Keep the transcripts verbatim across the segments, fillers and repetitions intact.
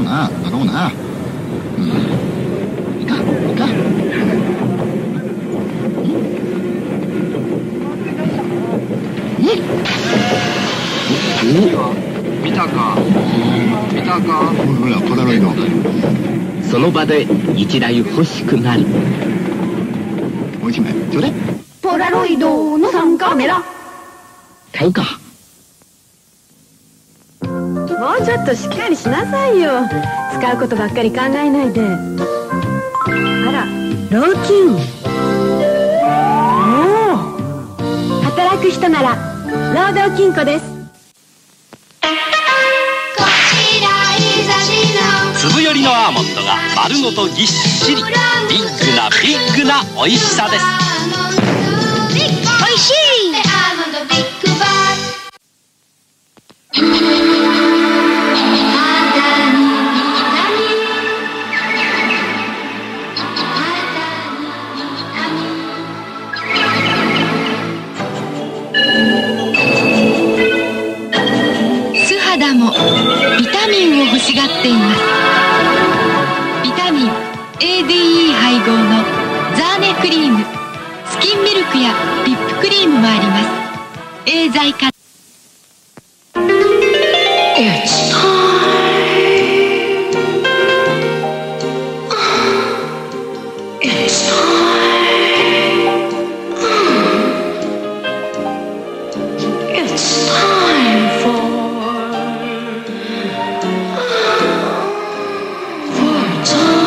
な、だろうな。うん。いいか、いいか。 見たか見たか。 ほらポラロイド。 その場で一台欲しくなる。 もう一枚ちょうだい。 ポラロイドのさんカメラ買うか。 もうちょっとしっかりしなさいよ。使うことばっかり考えないで。あら、老金。おお、働く人なら労働金庫です。 粒よりのアーモンドが丸ごとぎっしり。ビッグなビッグな美味しさです。 おいしい。 素肌もビタミンを欲しがっています。ビタミン エーディーイー 配合のザーネクリーム、スキンミルクやリップクリームもあります。エー剤化。 It's time. It's time. It's time for for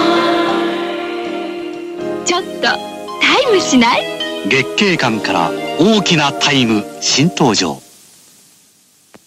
time. ちょっとタイムしない？ 月桂冠から大きなタイム新登場。